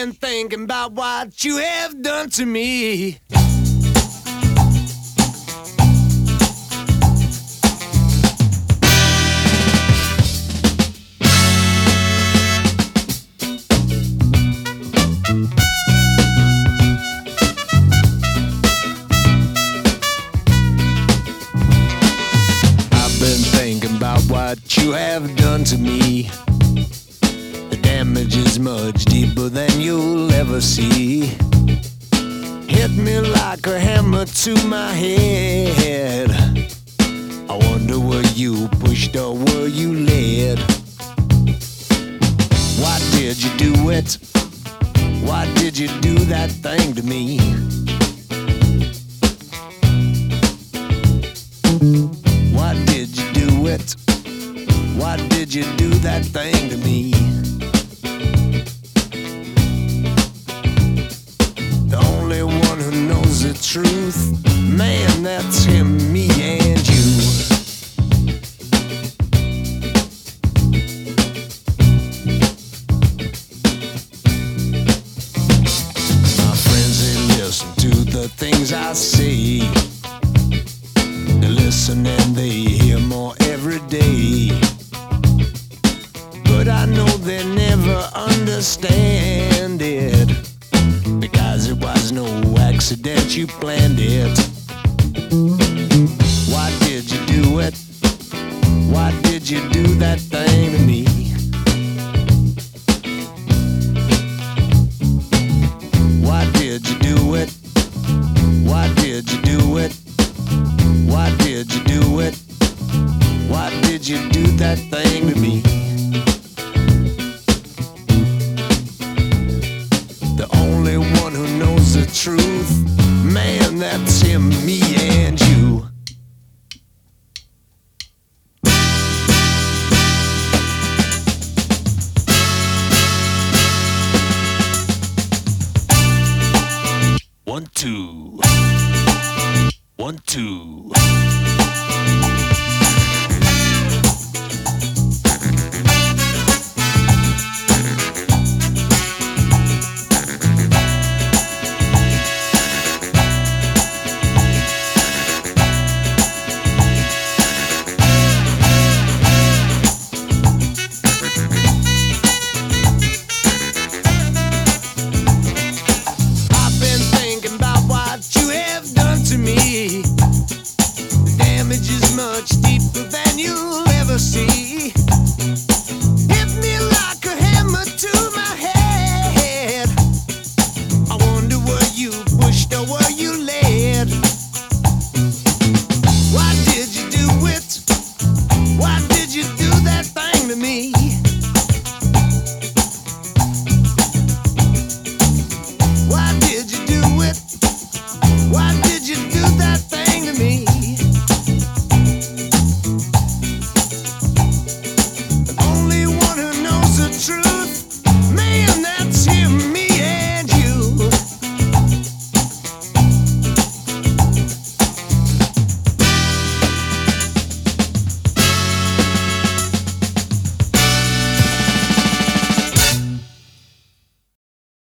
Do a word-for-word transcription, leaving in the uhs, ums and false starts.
been thinking about what you have done to me. I've been thinking about what you have done to me. The damage is much deeper than you'll ever see. Hit me like a hammer to my head. I wonder were you pushed or were you led? Why did you do it? Why did you do that thing to me? Why did you do it? Why did you do that thing to me? The only one who knows the truth, man, that's him, me and you. My friends, they listen to the things I say. They listen and they hear more every day. But I know they never understand it, because it was no accident, you planned it. Why did you do it? Why did you do that thing to me? Why did you do it? Why did you do it? Why did you do it? Why did you do that thing to me? The only one who knows the truth, man, that's him, me and you. One, two. One, two. To me, the damage is much deeper than you'll ever see. Hit me like a hammer to my head. I wonder were you pushed or were you led? Why did you do it? Why did you do that thing to me? Why did you do it? Why did